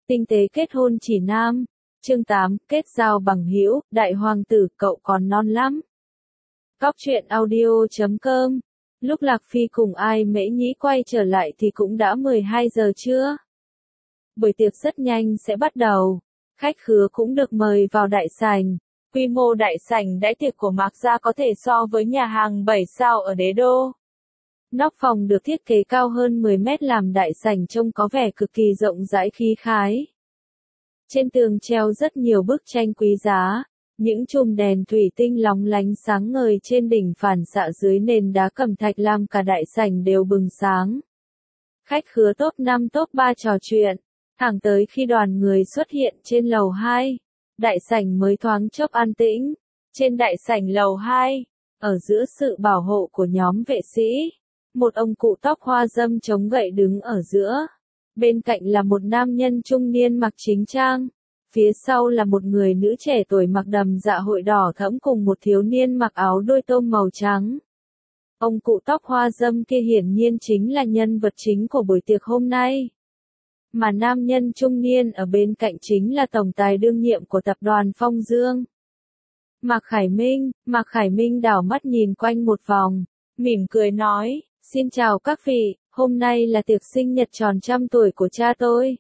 Tinh tế kết hôn chỉ nam. Chương 8, kết giao bằng hữu, đại hoàng tử, cậu còn non lắm. Cóc truyện audio.com. Lúc Lạc Phi cùng Ai Mễ Nhĩ quay trở lại thì cũng đã 12 giờ trưa. Buổi tiệc rất nhanh sẽ bắt đầu. Khách khứa cũng được mời vào đại sảnh. Quy mô đại sảnh đãi tiệc của Mạc gia có thể so với nhà hàng 7 sao ở Đế Đô. Nóc phòng được thiết kế cao hơn 10 mét làm đại sảnh trông có vẻ cực kỳ rộng rãi khí khái. Trên tường treo rất nhiều bức tranh quý giá, những chùm đèn thủy tinh lóng lánh sáng ngời trên đỉnh phản xạ dưới nền đá cẩm thạch làm cả đại sảnh đều bừng sáng. Khách khứa top 5 top 3 trò chuyện, thẳng tới khi đoàn người xuất hiện trên lầu 2. Đại sảnh mới thoáng chốc an tĩnh. Trên đại sảnh lầu 2, ở giữa sự bảo hộ của nhóm vệ sĩ, một ông cụ tóc hoa râm chống gậy đứng ở giữa. Bên cạnh là một nam nhân trung niên mặc chính trang. Phía sau là một người nữ trẻ tuổi mặc đầm dạ hội đỏ thẫm cùng một thiếu niên mặc áo đôi tôm màu trắng. Ông cụ tóc hoa râm kia hiển nhiên chính là nhân vật chính của buổi tiệc hôm nay. Mà nam nhân trung niên ở bên cạnh chính là tổng tài đương nhiệm của tập đoàn Phong Dương. Mạc Khải Minh đảo mắt nhìn quanh một vòng, mỉm cười nói, xin chào các vị, hôm nay là tiệc sinh nhật tròn 100 tuổi của cha tôi.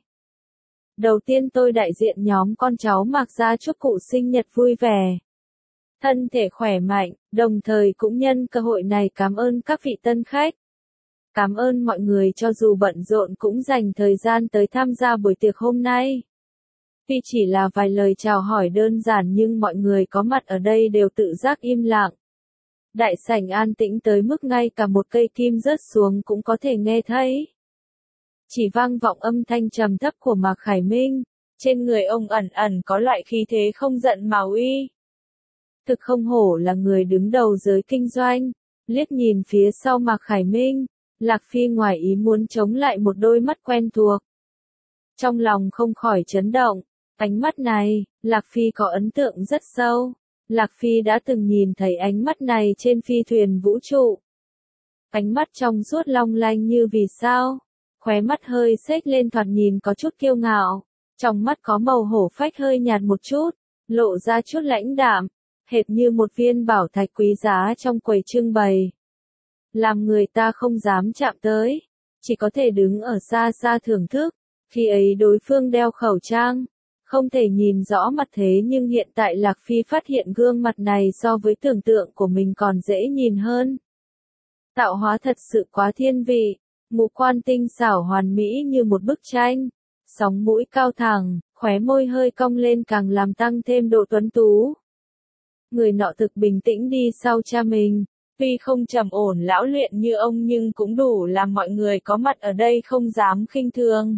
Đầu tiên tôi đại diện nhóm con cháu Mạc gia chúc cụ sinh nhật vui vẻ, thân thể khỏe mạnh, đồng thời cũng nhân cơ hội này cảm ơn các vị tân khách. Cảm ơn mọi người cho dù bận rộn cũng dành thời gian tới tham gia buổi tiệc hôm nay. Tuy chỉ là vài lời chào hỏi đơn giản nhưng mọi người có mặt ở đây đều tự giác im lặng. Đại sảnh an tĩnh tới mức ngay cả một cây kim rớt xuống cũng có thể nghe thấy. Chỉ vang vọng âm thanh trầm thấp của Mạc Khải Minh, trên người ông ẩn ẩn có loại khí thế không giận mà uy. Thực không hổ là người đứng đầu giới kinh doanh, liếc nhìn phía sau Mạc Khải Minh, Lạc Phi ngoài ý muốn chống lại một đôi mắt quen thuộc. Trong lòng không khỏi chấn động, ánh mắt này, Lạc Phi có ấn tượng rất sâu. Lạc Phi đã từng nhìn thấy ánh mắt này trên phi thuyền vũ trụ. Ánh mắt trong suốt long lanh như vì sao, khóe mắt hơi xếch lên thoạt nhìn có chút kiêu ngạo, trong mắt có màu hổ phách hơi nhạt một chút, lộ ra chút lãnh đạm, hệt như một viên bảo thạch quý giá trong quầy trưng bày. Làm người ta không dám chạm tới, chỉ có thể đứng ở xa xa thưởng thức, khi ấy đối phương đeo khẩu trang. Không thể nhìn rõ mặt thế nhưng hiện tại Lạc Phi phát hiện gương mặt này so với tưởng tượng của mình còn dễ nhìn hơn. Tạo hóa thật sự quá thiên vị, ngũ quan tinh xảo hoàn mỹ như một bức tranh, sóng mũi cao thẳng, khóe môi hơi cong lên càng làm tăng thêm độ tuấn tú. Người nọ thực bình tĩnh đi sau cha mình, tuy không trầm ổn lão luyện như ông nhưng cũng đủ làm mọi người có mặt ở đây không dám khinh thường.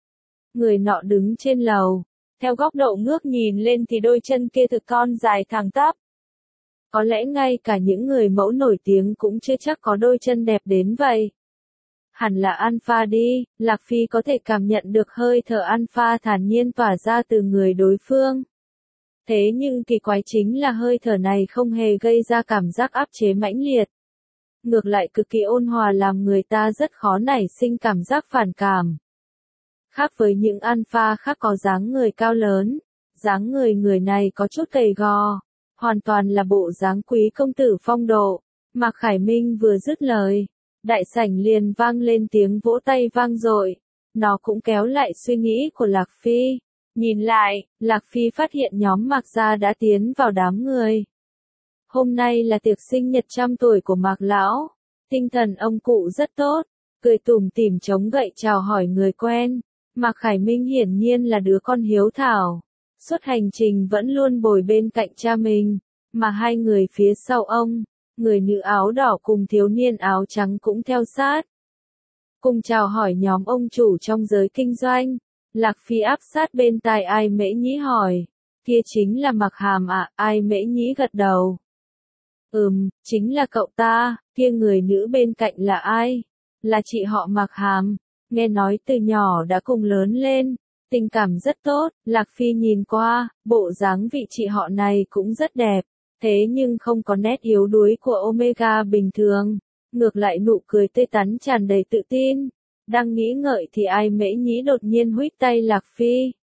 Người nọ đứng trên lầu. Theo góc độ ngước nhìn lên thì đôi chân kia thực con dài thẳng tắp. Có lẽ ngay cả những người mẫu nổi tiếng cũng chưa chắc có đôi chân đẹp đến vậy. Hẳn là alpha đi, Lạc Phi có thể cảm nhận được hơi thở alpha thản nhiên tỏa ra từ người đối phương. Thế nhưng kỳ quái chính là hơi thở này không hề gây ra cảm giác áp chế mãnh liệt. Ngược lại cực kỳ ôn hòa làm người ta rất khó nảy sinh cảm giác phản cảm. Khác với những alpha khác có dáng người cao lớn, dáng người này có chút gầy gò, hoàn toàn là bộ dáng quý công tử phong độ. Mạc Khải Minh vừa dứt lời, đại sảnh liền vang lên tiếng vỗ tay vang dội, nó cũng kéo lại suy nghĩ của Lạc Phi. Nhìn lại, Lạc Phi phát hiện nhóm Mạc gia đã tiến vào đám người. Hôm nay là tiệc sinh nhật 100 tuổi của Mạc lão, tinh thần ông cụ rất tốt, cười tủm tỉm chống gậy chào hỏi người quen. Mạc Khải Minh hiển nhiên là đứa con hiếu thảo, suốt hành trình vẫn luôn bồi bên cạnh cha mình, mà hai người phía sau ông, người nữ áo đỏ cùng thiếu niên áo trắng cũng theo sát. Cùng chào hỏi nhóm ông chủ trong giới kinh doanh, Lạc Phi áp sát bên tai Ai Mễ Nhĩ hỏi, kia chính là Mạc Hàm à? Ai Mễ Nhĩ gật đầu. Chính là cậu ta, kia người nữ bên cạnh là ai? Là chị họ Mạc Hàm. Nghe nói từ nhỏ đã cùng lớn lên, tình cảm rất tốt, Lạc Phi nhìn qua, bộ dáng vị chị họ này cũng rất đẹp, thế nhưng không có nét yếu đuối của Omega bình thường, ngược lại nụ cười tươi tắn tràn đầy tự tin. Đang nghĩ ngợi thì Ai Mễ Nhĩ đột nhiên huých tay Lạc Phi,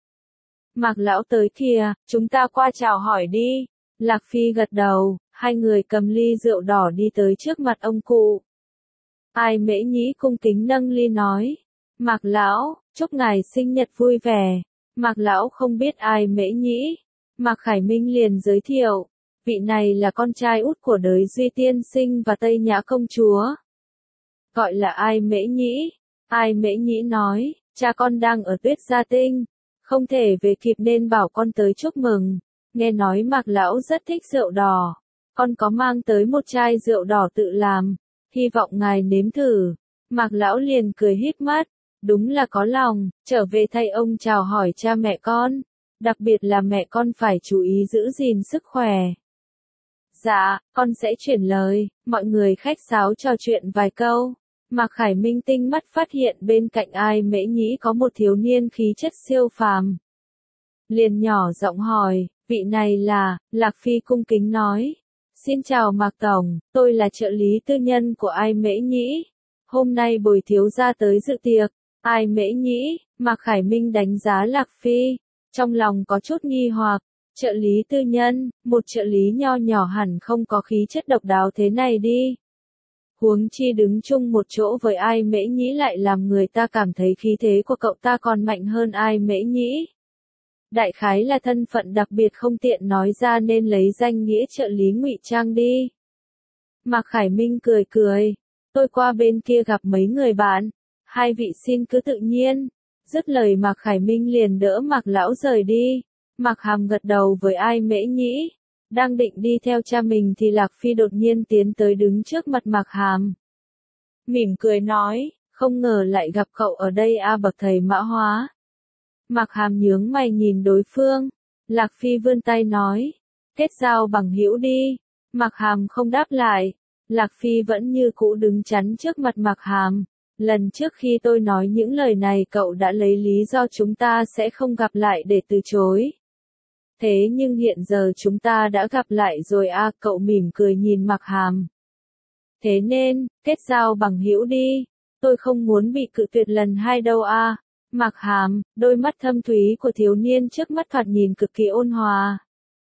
Mạc lão tới kìa, chúng ta qua chào hỏi đi. Lạc Phi gật đầu, hai người cầm ly rượu đỏ đi tới trước mặt ông cụ. Ai Mễ Nhĩ cung kính nâng ly nói. Mạc lão, chúc ngài sinh nhật vui vẻ. Mạc lão không biết Ai Mễ Nhĩ. Mạc Khải Minh liền giới thiệu. Vị này là con trai út của đới Duy Tiên Sinh và Tây Nhã công chúa. Gọi là Ai Mễ Nhĩ. Ai Mễ Nhĩ nói, cha con đang ở Tuyết Gia Tinh. Không thể về kịp nên bảo con tới chúc mừng. Nghe nói Mạc lão rất thích rượu đỏ. Con có mang tới một chai rượu đỏ tự làm. Hy vọng ngài nếm thử. Mạc lão liền cười híp mắt. Đúng là có lòng, trở về thay ông chào hỏi cha mẹ con. Đặc biệt là mẹ con phải chú ý giữ gìn sức khỏe. Dạ, con sẽ chuyển lời. Mọi người khách sáo trò chuyện vài câu. Mạc Khải Minh tinh mắt phát hiện bên cạnh Ai Mễ Nhĩ có một thiếu niên khí chất siêu phàm. Liền nhỏ giọng hỏi, vị này là, Lạc Phi cung kính nói. Xin chào Mạc Tổng, tôi là trợ lý tư nhân của Ai Mễ Nhĩ. Hôm nay bồi thiếu gia tới dự tiệc. Ai Mễ Nhĩ, Mạc Khải Minh đánh giá Lạc Phi. Trong lòng có chút nghi hoặc, trợ lý tư nhân, một trợ lý nho nhỏ hẳn không có khí chất độc đáo thế này đi. Huống chi đứng chung một chỗ với Ai Mễ Nhĩ lại làm người ta cảm thấy khí thế của cậu ta còn mạnh hơn Ai Mễ Nhĩ. Đại khái là thân phận đặc biệt không tiện nói ra nên lấy danh nghĩa trợ lý ngụy trang đi. Mạc Khải Minh cười cười, tôi qua bên kia gặp mấy người bạn, hai vị xin cứ tự nhiên. Dứt lời Mạc Khải Minh liền đỡ Mạc lão rời đi. Mạc Hàm gật đầu với Ai Mễ Nhĩ. Đang định đi theo cha mình thì Lạc Phi đột nhiên tiến tới đứng trước mặt Mạc Hàm. Mỉm cười nói, không ngờ lại gặp cậu ở đây bậc thầy Mã Hóa. Mạc Hàm nhướng mày nhìn đối phương. Lạc Phi vươn tay nói, kết giao bằng hữu đi. Mạc Hàm không đáp lại. Lạc Phi vẫn như cũ đứng chắn trước mặt Mạc Hàm. Lần trước khi tôi nói những lời này cậu đã lấy lý do chúng ta sẽ không gặp lại để từ chối. Thế nhưng hiện giờ chúng ta đã gặp lại rồi cậu mỉm cười nhìn Mạc Hàm. Thế nên, kết giao bằng hữu đi. Tôi không muốn bị cự tuyệt lần hai đâu Mạc Hàm, đôi mắt thâm thúy của thiếu niên trước mắt thoạt nhìn cực kỳ ôn hòa.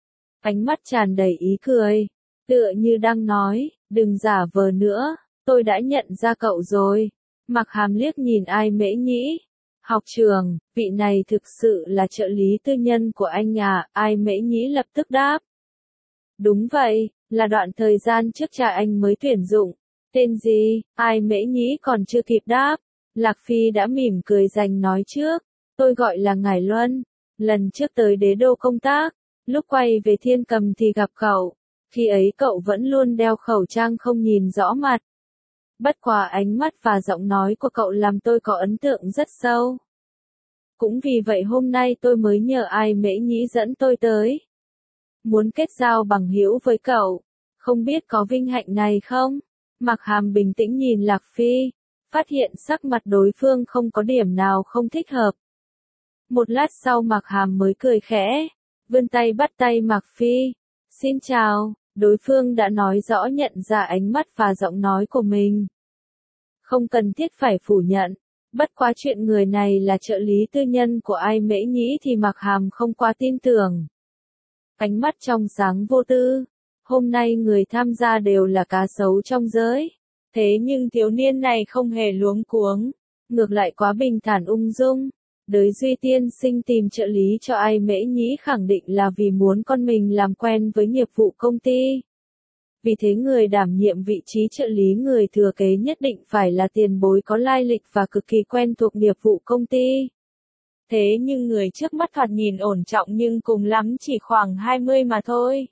Ánh mắt tràn đầy ý cười. Tựa như đang nói, đừng giả vờ nữa, tôi đã nhận ra cậu rồi. Mạc Hàm liếc nhìn Ai Mễ Nhĩ. Học trường, vị này thực sự là trợ lý tư nhân của anh Ai Mễ Nhĩ lập tức đáp. Đúng vậy, là đoạn thời gian trước cha anh mới tuyển dụng. Tên gì? Ai Mễ Nhĩ còn chưa kịp đáp. Lạc Phi đã mỉm cười dành nói trước. Tôi gọi là Ngải Luân. Lần trước tới Đế Đô công tác, lúc quay về Thiên Cầm thì gặp cậu. Khi ấy cậu vẫn luôn đeo khẩu trang không nhìn rõ mặt. Bất quá ánh mắt và giọng nói của cậu làm tôi có ấn tượng rất sâu. Cũng vì vậy hôm nay tôi mới nhờ Ai Mễ Nhĩ dẫn tôi tới. Muốn kết giao bằng hữu với cậu. Không biết có vinh hạnh này không? Mạc Hàm bình tĩnh nhìn Lạc Phi. Phát hiện sắc mặt đối phương không có điểm nào không thích hợp. Một lát sau Mạc Hàm mới cười khẽ. Vươn tay bắt tay Mạc Phi. Xin chào. Đối phương đã nói rõ nhận ra ánh mắt và giọng nói của mình. Không cần thiết phải phủ nhận. Bất quá chuyện người này là trợ lý tư nhân của Ai Mễ Nhĩ thì Mạc Hàm không quá tin tưởng. Ánh mắt trong sáng vô tư. Hôm nay người tham gia đều là cá sấu trong giới. Thế nhưng thiếu niên này không hề luống cuống. Ngược lại quá bình thản ung dung. Đới Duy Tiên Sinh tìm trợ lý cho Ai Mễ Nhĩ khẳng định là vì muốn con mình làm quen với nghiệp vụ công ty. Vì thế người đảm nhiệm vị trí trợ lý người thừa kế nhất định phải là tiền bối có lai lịch và cực kỳ quen thuộc nghiệp vụ công ty. Thế nhưng người trước mắt thoạt nhìn ổn trọng nhưng cùng lắm chỉ khoảng 20 mà thôi.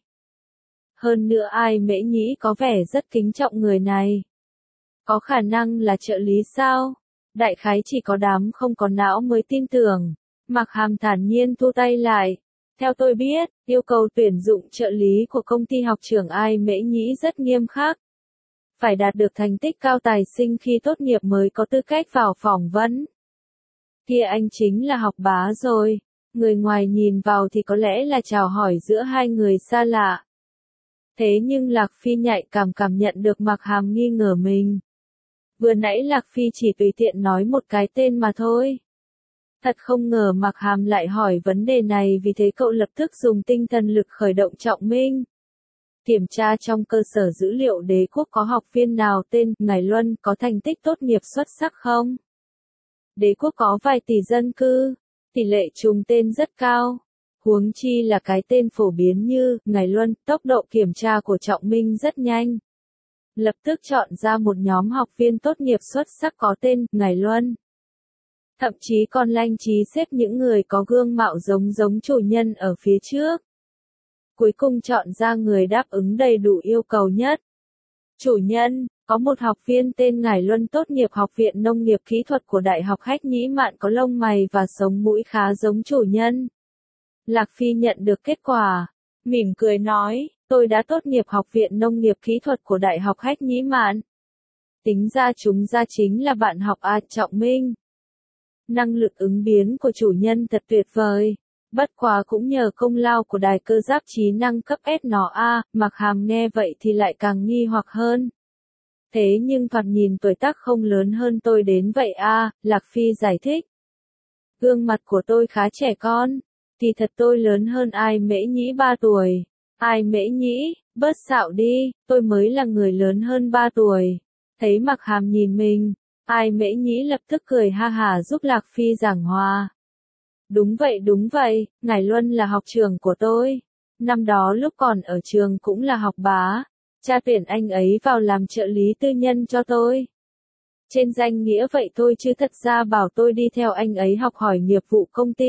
Hơn nữa Ai Mễ Nhĩ có vẻ rất kính trọng người này. Có khả năng là trợ lý sao? Đại khái chỉ có đám không có não mới tin tưởng. Mạc Hàm thản nhiên thu tay lại. Theo tôi biết, yêu cầu tuyển dụng trợ lý của công ty học trưởng Ai Mễ Nhĩ rất nghiêm khắc. Phải đạt được thành tích cao tài sinh khi tốt nghiệp mới có tư cách vào phỏng vấn. Kia anh chính là học bá rồi. Người ngoài nhìn vào thì có lẽ là chào hỏi giữa hai người xa lạ. Thế nhưng Lạc Phi nhạy cảm nhận được Mạc Hàm nghi ngờ mình. Vừa nãy Lạc Phi chỉ tùy tiện nói một cái tên mà thôi. Thật không ngờ Mạc Hàm lại hỏi vấn đề này, vì thế cậu lập tức dùng tinh thần lực khởi động Trọng Minh. Kiểm tra trong cơ sở dữ liệu Đế quốc có học viên nào tên Ngải Luân có thành tích tốt nghiệp xuất sắc không? Đế quốc có vài tỷ dân cư, tỷ lệ trùng tên rất cao. Huống chi là cái tên phổ biến như Ngải Luân, tốc độ kiểm tra của Trọng Minh rất nhanh. Lập tức chọn ra một nhóm học viên tốt nghiệp xuất sắc có tên Ngải Luân. Thậm chí còn lanh trí xếp những người có gương mạo giống chủ nhân ở phía trước. Cuối cùng chọn ra người đáp ứng đầy đủ yêu cầu nhất. Chủ nhân, có một học viên tên Ngải Luân tốt nghiệp Học viện Nông nghiệp Kỹ thuật của Đại học Hách Nhĩ Mạn, có lông mày và sống mũi khá giống chủ nhân. Lạc Phi nhận được kết quả, mỉm cười nói, tôi đã tốt nghiệp Học viện Nông nghiệp Kỹ thuật của Đại học Hách Nhĩ Mạn. Tính ra chúng ra chính là bạn học A Trọng Minh. Năng lực ứng biến của chủ nhân thật tuyệt vời. Bất quá cũng nhờ công lao của đài cơ giáp trí năng cấp S nó A. Mạc Hàm nghe vậy thì lại càng nghi hoặc hơn. Thế nhưng thoạt nhìn tuổi tác không lớn hơn tôi đến vậy A. Lạc Phi giải thích. Gương mặt của tôi khá trẻ con. Thì thật tôi lớn hơn Ai Mễ Nhĩ 3 tuổi. Ai Mễ Nhĩ, bớt xạo đi, tôi mới là người lớn hơn 3 tuổi. Thấy Mạc Hàm nhìn mình, Ai Mễ Nhĩ lập tức cười ha hả giúp Lạc Phi giảng hòa. Đúng vậy, Ngải Luân là học trưởng của tôi. Năm đó lúc còn ở trường cũng là học bá. Cha tuyển anh ấy vào làm trợ lý tư nhân cho tôi. Trên danh nghĩa vậy thôi chứ thật ra bảo tôi đi theo anh ấy học hỏi nghiệp vụ công ty.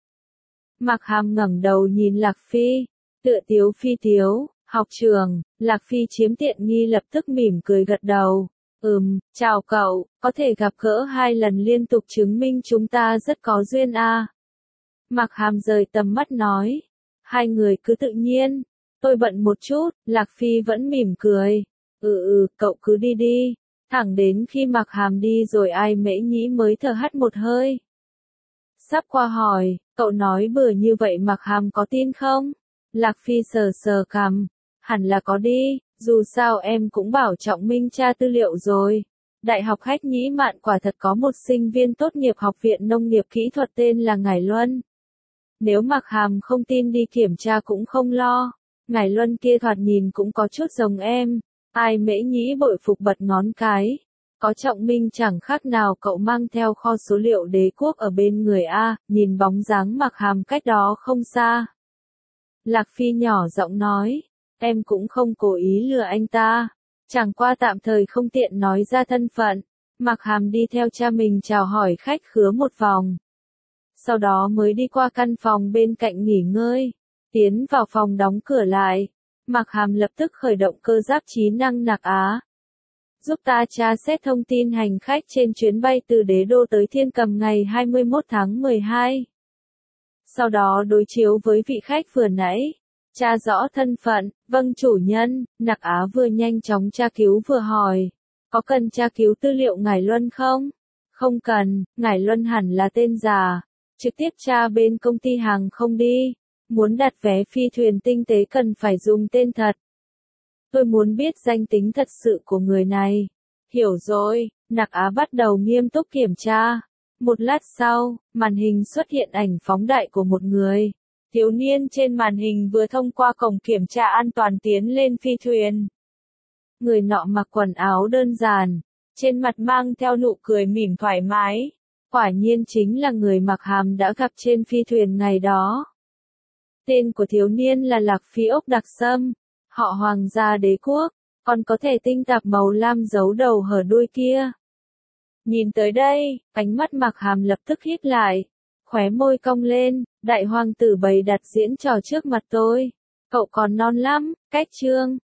Mạc Hàm ngẩng đầu nhìn Lạc Phi, tựa tiếu phi tiếu, học trường. Lạc Phi chiếm tiện nghi lập tức mỉm cười gật đầu. Chào cậu, có thể gặp gỡ 2 lần liên tục chứng minh chúng ta rất có duyên a. Mạc Hàm rời tầm mắt nói. Hai người cứ tự nhiên. Tôi bận một chút, Lạc Phi vẫn mỉm cười. Cậu cứ đi đi. Thẳng đến khi Mạc Hàm đi rồi Ai Mễ Nhĩ mới thở hắt một hơi. Sắp qua hỏi, cậu nói bừa như vậy Mạc Hàm có tin không? Lạc Phi sờ sờ cằm. Hẳn là có đi, dù sao em cũng bảo Trọng Minh tra tư liệu rồi. Đại học Hách Nhĩ Mạn quả thật có một sinh viên tốt nghiệp Học viện Nông nghiệp Kỹ thuật tên là Ngải Luân. Nếu Mạc Hàm không tin đi kiểm tra cũng không lo. Ngải Luân kia thoạt nhìn cũng có chút giống em. Ai Mễ Nhĩ bội phục bật ngón cái. Có Trọng Minh chẳng khác nào cậu mang theo kho số liệu Đế quốc ở bên người A, nhìn bóng dáng Mạc Hàm cách đó không xa. Lạc Phi nhỏ giọng nói, em cũng không cố ý lừa anh ta. Chẳng qua tạm thời không tiện nói ra thân phận. Mạc Hàm đi theo cha mình chào hỏi khách khứa một vòng. Sau đó mới đi qua căn phòng bên cạnh nghỉ ngơi. Tiến vào phòng đóng cửa lại. Mạc Hàm lập tức khởi động cơ giáp trí năng Nạc Á. Giúp ta tra xét thông tin hành khách trên chuyến bay từ Đế đô tới Thiên Cầm ngày 21 tháng 12. Sau đó đối chiếu với vị khách vừa nãy. Tra rõ thân phận, vâng chủ nhân. Nạc Á vừa nhanh chóng tra cứu vừa hỏi. Có cần tra cứu tư liệu Ngải Luân không? Không cần, Ngải Luân hẳn là tên giả. Trực tiếp tra bên công ty hàng không đi. Muốn đặt vé phi thuyền tinh tế cần phải dùng tên thật. Tôi muốn biết danh tính thật sự của người này. Hiểu rồi, Nạc Á bắt đầu nghiêm túc kiểm tra. Một lát sau, màn hình xuất hiện ảnh phóng đại của một người. Thiếu niên trên màn hình vừa thông qua cổng kiểm tra an toàn tiến lên phi thuyền. Người nọ mặc quần áo đơn giản, trên mặt mang theo nụ cười mỉm thoải mái. Quả nhiên chính là người Mạc Hàm đã gặp trên phi thuyền ngày đó. Tên của thiếu niên là Lạc Phi Ốc Đặc Sâm, họ Hoàng gia Đế quốc, còn có thể tinh tạp màu lam giấu đầu hở đuôi kia. Nhìn tới đây, ánh mắt Mạc Hàm lập tức híp lại, khóe môi cong lên, đại hoàng tử bày đặt diễn trò trước mặt tôi. Cậu còn non lắm, cách chương.